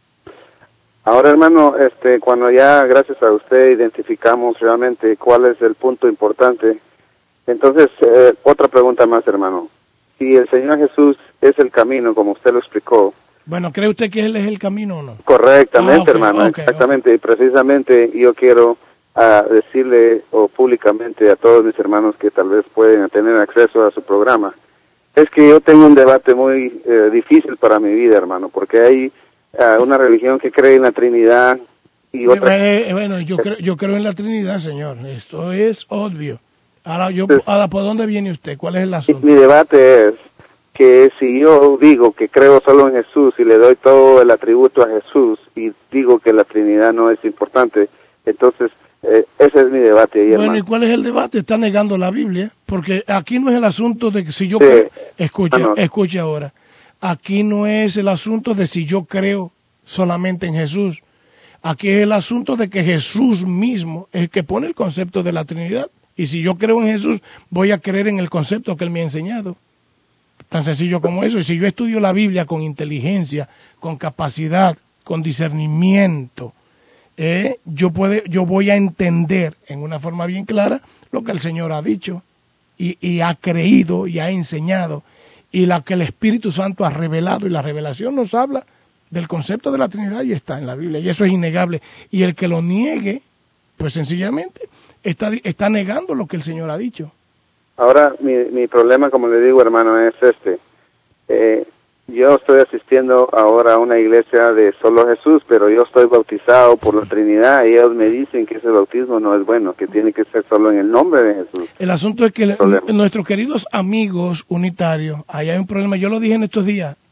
Ahora, hermano, este, cuando ya, gracias a usted, identificamos realmente cuál es el punto importante, entonces, eh, otra pregunta más, hermano. Si el Señor Jesús es el camino, como usted lo explicó. Bueno, ¿cree usted que Él es el camino o no? Correctamente, ah, okay, okay, hermano, exactamente. Okay. Y precisamente yo quiero uh, decirle o públicamente a todos mis hermanos que tal vez pueden tener acceso a su programa, es que yo tengo un debate muy eh, difícil para mi vida, hermano, porque hay uh, una religión que cree en la Trinidad y otra... Eh, eh, bueno, yo creo, yo creo en la Trinidad, señor. Esto es obvio. Ahora, yo, ahora, ¿por dónde viene usted? ¿Cuál es el asunto? Mi debate es que si yo digo que creo solo en Jesús y le doy todo el atributo a Jesús y digo que la Trinidad no es importante, entonces eh, ese es mi debate. Ahí, bueno, hermano. ¿Y cuál es el debate? Está negando la Biblia, porque aquí no es el asunto de que si yo sí. creo... Escucha, ah, no. escucha ahora. Aquí no es el asunto de si yo creo solamente en Jesús. Aquí es el asunto de que Jesús mismo es el que pone el concepto de la Trinidad. Y si yo creo en Jesús, voy a creer en el concepto que Él me ha enseñado. Tan sencillo como eso. Y si yo estudio la Biblia con inteligencia, con capacidad, con discernimiento, eh, yo, puede, yo voy a entender en una forma bien clara lo que el Señor ha dicho y, y ha creído y ha enseñado. Y la que el Espíritu Santo ha revelado. Y la revelación nos habla del concepto de la Trinidad y está en la Biblia. Y eso es innegable. Y el que lo niegue, pues sencillamente... Está, está negando lo que el Señor ha dicho. Ahora, mi, mi problema, como le digo, hermano, es este. Eh, yo estoy asistiendo ahora a una iglesia de solo Jesús, pero yo estoy bautizado por la Trinidad y ellos me dicen que ese bautismo no es bueno, que tiene que ser solo en el nombre de Jesús. El asunto es que le, nuestros queridos amigos unitarios, ahí hay un problema. Yo lo dije en estos días.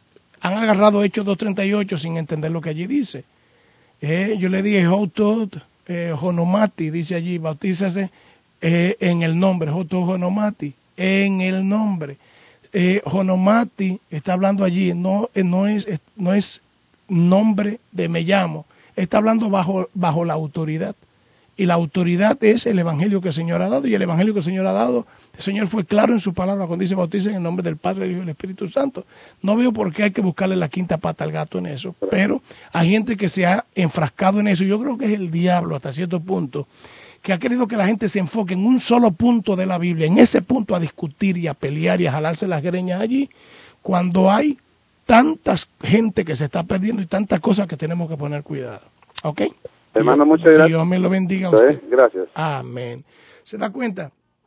han agarrado Hechos dos treinta y ocho sin entender lo que allí dice. Eh, yo le dije, Jotot, eh, Jonomati, dice allí, bautízase eh, en el nombre, Jotot Jonomati, en el nombre. Eh, Jonomati está hablando allí, no, eh, no, es, no es nombre de me llamo, está hablando bajo, bajo la autoridad. Y la autoridad es el evangelio que el Señor ha dado, y el evangelio que el Señor ha dado, el Señor fue claro en su palabra cuando dice bautiza en el nombre del Padre, del Hijo y del Espíritu Santo. No veo por qué hay que buscarle la quinta pata al gato en eso, pero hay gente que se ha enfrascado en eso, y yo creo que es el diablo hasta cierto punto, que ha querido que la gente se enfoque en un solo punto de la Biblia, en ese punto a discutir y a pelear y a jalarse las greñas allí, cuando hay tantas gente que se está perdiendo y tantas cosas que tenemos que poner cuidado. ¿Ok? Hermano, muchas gracias. Dios me lo bendiga a usted. Gracias. Amén. ¿Se da cuenta?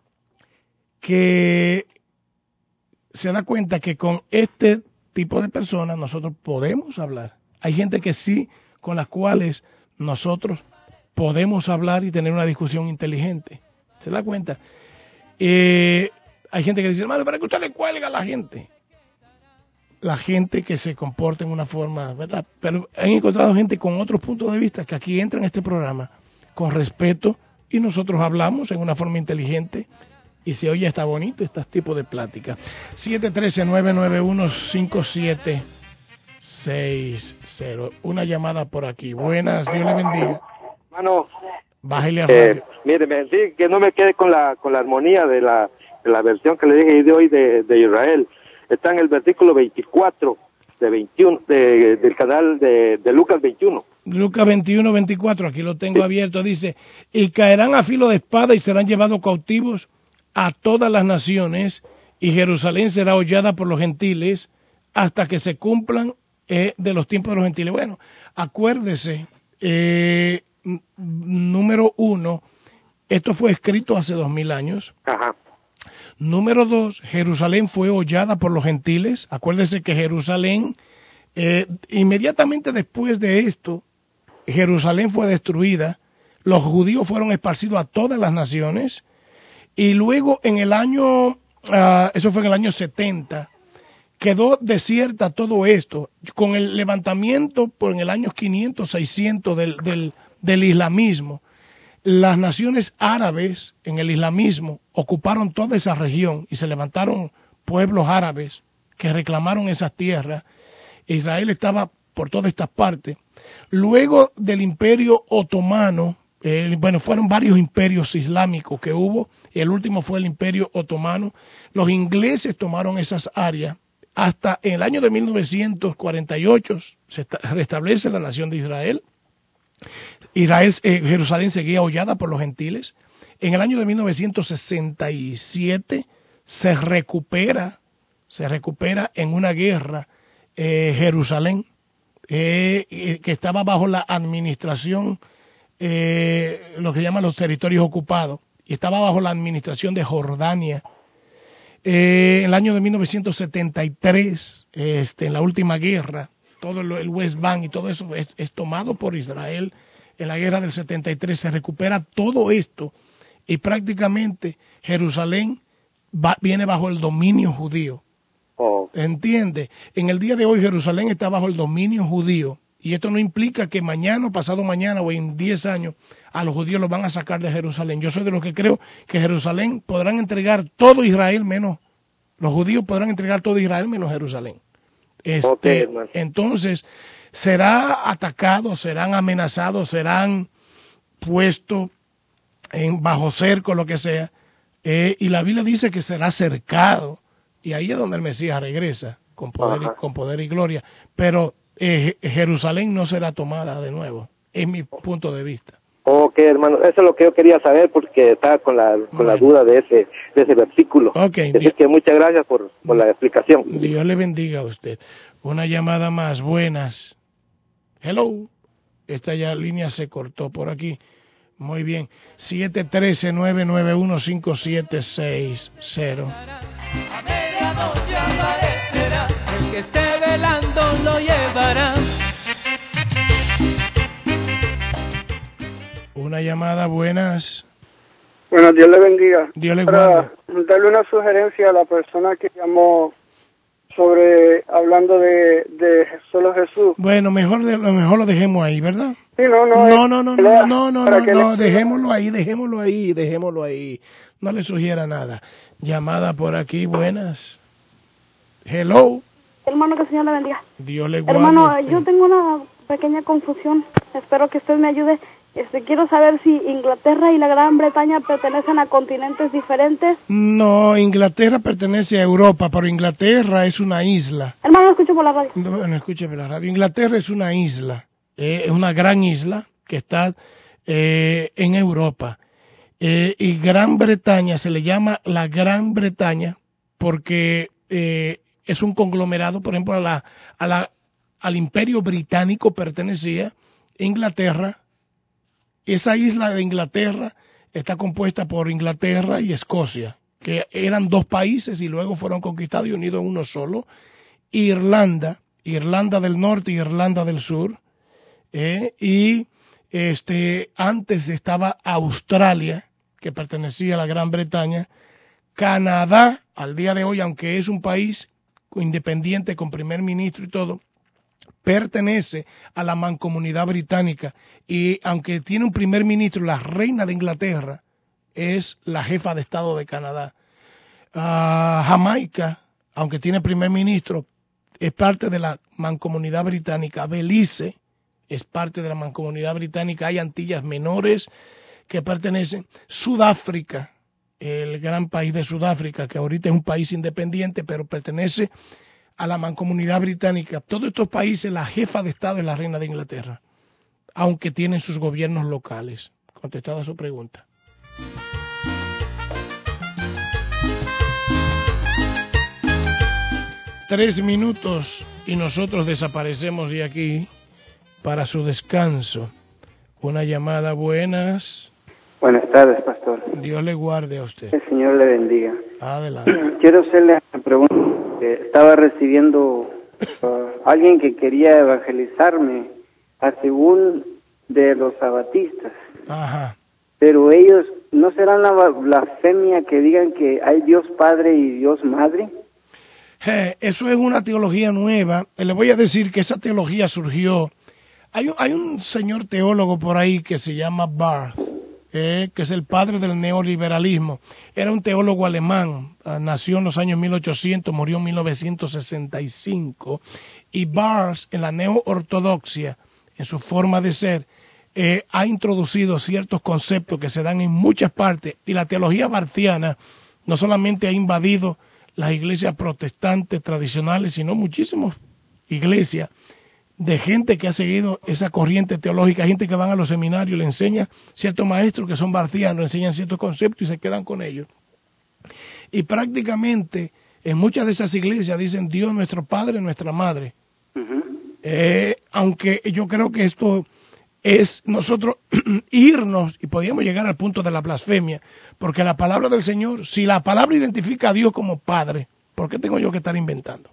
Que se da cuenta que con este tipo de personas nosotros podemos hablar. Hay gente que sí, con las cuales nosotros podemos hablar y tener una discusión inteligente. ¿Se da cuenta? Eh, hay gente que dice, hermano, ¿para qué usted le cuelga a la gente? La gente que se comporta en una forma, ¿verdad? Pero han encontrado gente con otros puntos de vista que aquí entra en este programa con respeto, y nosotros hablamos en una forma inteligente y se oye hasta bonito este tipo de plática. siete uno tres, nueve nueve uno, cinco siete seis cero. Una llamada por aquí. Buenas, Dios le bendiga. Hermano, bájale a radio. Eh, mire, me sí, que no me quede con la con la armonía de la, de la versión que le dije de hoy de, de Israel. Está en el versículo veinticuatro de veintiuno, de, del canal de, de Lucas veintiuno. Lucas veintiuno, veinticuatro, aquí lo tengo sí. abierto, dice, y caerán a filo de espada y serán llevados cautivos a todas las naciones, y Jerusalén será hollada por los gentiles hasta que se cumplan eh, de los tiempos de los gentiles. Bueno, acuérdese, eh, número uno, esto fue escrito hace dos mil años. Ajá. Número dos, Jerusalén fue hollada por los gentiles. Acuérdese que Jerusalén, eh, inmediatamente después de esto, Jerusalén fue destruida, los judíos fueron esparcidos a todas las naciones, y luego en el año, uh, eso fue en el año setenta, quedó desierta todo esto, con el levantamiento por en el año quinientos, seiscientos del, del, del islamismo. Las naciones árabes en el islamismo ocuparon toda esa región y se levantaron pueblos árabes que reclamaron esas tierras. Israel estaba por todas estas partes. Luego del imperio otomano, eh, bueno, fueron varios imperios islámicos que hubo, y el último fue el imperio otomano. Los ingleses tomaron esas áreas. Hasta en el año de mil novecientos cuarenta y ocho se restablece la nación de Israel. Israel, eh, Jerusalén seguía hollada por los gentiles. En el año de mil novecientos sesenta y siete se recupera, se recupera en una guerra eh, Jerusalén, eh, eh, que estaba bajo la administración, eh, lo que llaman los territorios ocupados, y estaba bajo la administración de Jordania. Eh, en el año de mil novecientos setenta y tres, este, en la última guerra, todo el West Bank y todo eso es, es tomado por Israel. En la guerra del setenta y tres se recupera todo esto, y prácticamente Jerusalén va, viene bajo el dominio judío. Oh. ¿Entiende? En el día de hoy Jerusalén está bajo el dominio judío, y esto no implica que mañana, pasado mañana o en diez años a los judíos los van a sacar de Jerusalén. Yo soy de los que creo que Jerusalén podrán entregar todo Israel menos, los judíos podrán entregar todo Israel menos Jerusalén. Este, okay, entonces será atacado, serán amenazados, serán puestos en bajo cerco, lo que sea, eh, y la Biblia dice que será cercado, y ahí es donde el Mesías regresa con poder, y, con poder y gloria, pero eh, Jerusalén no será tomada de nuevo, es mi punto de vista. Ok, hermano, eso es lo que yo quería saber, porque estaba con la con bueno. la duda de ese de ese versículo. Okay, así que muchas gracias por, por la explicación. Dios le bendiga a usted. Una llamada más, buenas. Hello. Esta ya línea se cortó por aquí. Muy bien. siete uno tres, nueve nueve uno, cinco siete seis cero. A medianoche aparecerá, el que esté velando lo llevará. Una llamada, buenas. Bueno, Dios le bendiga. Dios le Para guarde. darle una sugerencia a la persona que llamó sobre, hablando de, de solo Jesús. Bueno, mejor, de, lo mejor lo dejemos ahí, ¿verdad? Sí, no, no. No, no, no, no, no, no, no, no, le... dejémoslo ahí, dejémoslo ahí, dejémoslo ahí. No le sugiera nada. Llamada por aquí, buenas. Hello. Hermano, que el Señor le bendiga. Dios le guarde. Hermano, yo tengo una pequeña confusión. Espero que usted me ayude. Este, quiero saber si Inglaterra y la Gran Bretaña pertenecen a continentes diferentes. No, Inglaterra pertenece a Europa, pero Inglaterra es una isla. Hermano, escucho por la radio. Bueno, escuche por la radio. Inglaterra es una isla, eh, es una gran isla que está eh, en Europa. Eh, y Gran Bretaña se le llama la Gran Bretaña porque eh, es un conglomerado, por ejemplo, a la, a la, al Imperio Británico pertenecía Inglaterra. Esa isla de Inglaterra está compuesta por Inglaterra y Escocia, que eran dos países y luego fueron conquistados y unidos en uno solo. Irlanda, Irlanda del Norte y Irlanda del Sur, eh, y este antes estaba Australia, que pertenecía a la Gran Bretaña. Canadá, al día de hoy, aunque es un país independiente con primer ministro y todo, pertenece a la mancomunidad británica, y aunque tiene un primer ministro, la reina de Inglaterra es la jefa de Estado de Canadá. Uh, Jamaica, aunque tiene primer ministro, es parte de la mancomunidad británica. Belice es parte de la mancomunidad británica. Hay Antillas Menores que pertenecen. Sudáfrica, el gran país de Sudáfrica, que ahorita es un país independiente, pero pertenece a la mancomunidad británica. Todos estos países, la jefa de Estado es la reina de Inglaterra, aunque tienen sus gobiernos locales. Contestada su pregunta. Tres minutos y nosotros desaparecemos de aquí para su descanso. Una llamada, buenas. Buenas tardes, pastor. Dios le guarde a usted. El Señor le bendiga. Adelante. Quiero hacerle una pregunta. Estaba recibiendo uh, alguien que quería evangelizarme a según de los sabatistas. Ajá. Pero ellos, ¿no serán la blasfemia que digan que hay Dios Padre y Dios Madre? Eh, eso es una teología nueva. Le voy a decir que esa teología surgió. Hay, hay un señor teólogo por ahí que se llama Barth, eh, que es el padre del neoliberalismo. Era un teólogo alemán, uh, nació en los años mil ochocientos, murió en mil novecientos sesenta y cinco. Y Barth, en la neo-ortodoxia, en su forma de ser, eh, ha introducido ciertos conceptos que se dan en muchas partes. Y la teología barthiana no solamente ha invadido las iglesias protestantes tradicionales, sino muchísimas iglesias de gente que ha seguido esa corriente teológica, gente que van a los seminarios, le enseña ciertos maestros que son barthianos, enseñan ciertos conceptos y se quedan con ellos. Y prácticamente en muchas de esas iglesias dicen Dios nuestro Padre, nuestra Madre. Uh-huh. Eh, aunque yo creo que esto es nosotros irnos, y podríamos llegar al punto de la blasfemia, porque la palabra del Señor, si la palabra identifica a Dios como Padre, ¿por qué tengo yo que estar inventando?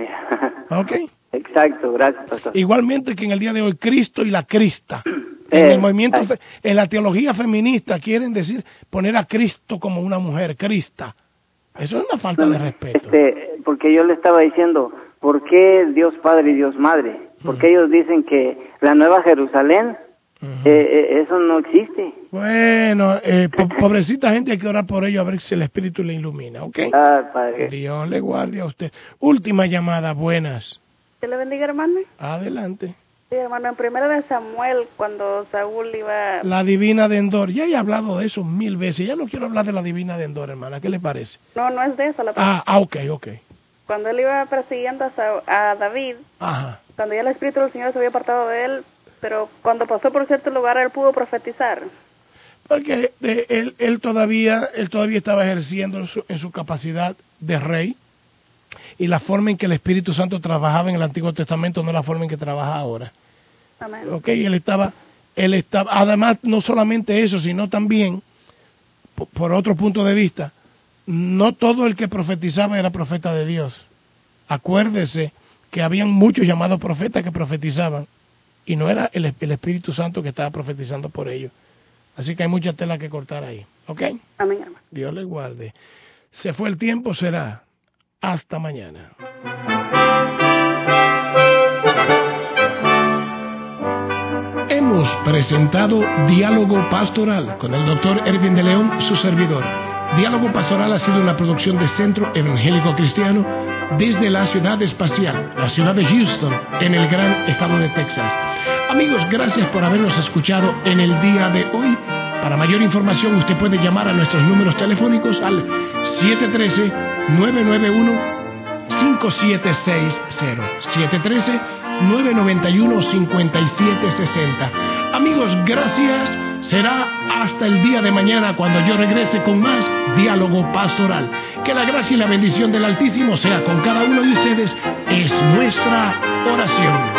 ¿Ok? Exacto, gracias, pastor. Igualmente que en el día de hoy Cristo y la Crista, en el movimiento, en la teología feminista quieren decir poner a Cristo como una mujer, Crista. Eso es una falta de respeto. Este, porque yo le estaba diciendo, ¿por qué Dios Padre y Dios Madre? Porque uh-huh. ellos dicen que la Nueva Jerusalén, uh-huh. eh, eh, eso no existe. Bueno, eh, po pobrecita gente, hay que orar por ello a ver si el Espíritu le ilumina, ¿ok? Ah, Padre. Dios le guarde a usted. Última llamada, buenas. ¿Que le bendiga, hermano? Adelante. Sí, hermano, en primera de Samuel, cuando Saúl iba... La divina de Endor, ya he hablado de eso mil veces, ya no quiero hablar de la divina de Endor, hermana, ¿qué le parece? No, no es de eso la Ah, ah, ok, ok. Cuando él iba persiguiendo a, Sa a David, Ajá. Cuando ya el Espíritu del Señor se había apartado de él, pero cuando pasó por cierto lugar, él pudo profetizar. Porque eh, él, él, todavía, él todavía estaba ejerciendo su, en su capacidad de rey, y la forma en que el Espíritu Santo trabajaba en el Antiguo Testamento no es la forma en que trabaja ahora. Amén. Okay, él estaba, él estaba, además no solamente eso, sino también, por, por otro punto de vista, no todo el que profetizaba era profeta de Dios. Acuérdese que habían muchos llamados profetas que profetizaban, y no era el, el Espíritu Santo que estaba profetizando por ellos. Así que hay mucha tela que cortar ahí. ¿Ok? Amén, hermano. Dios le guarde. Se fue el tiempo, será hasta mañana. hemos presentado Diálogo Pastoral con el doctor Erwin de León, su servidor. Diálogo Pastoral ha sido una producción de Centro Evangélico Cristiano desde la ciudad espacial, la ciudad de Houston, en el gran estado de Texas. Amigos, gracias por habernos escuchado en el día de hoy. Para mayor información, usted puede llamar a nuestros números telefónicos al siete uno tres, nueve nueve uno, cinco siete seis cero, siete uno tres, nueve nueve uno, cinco siete seis cero. Amigos, gracias. Será hasta el día de mañana cuando yo regrese con más Diálogo Pastoral. Que la gracia y la bendición del Altísimo sea con cada uno de ustedes. Es nuestra oración.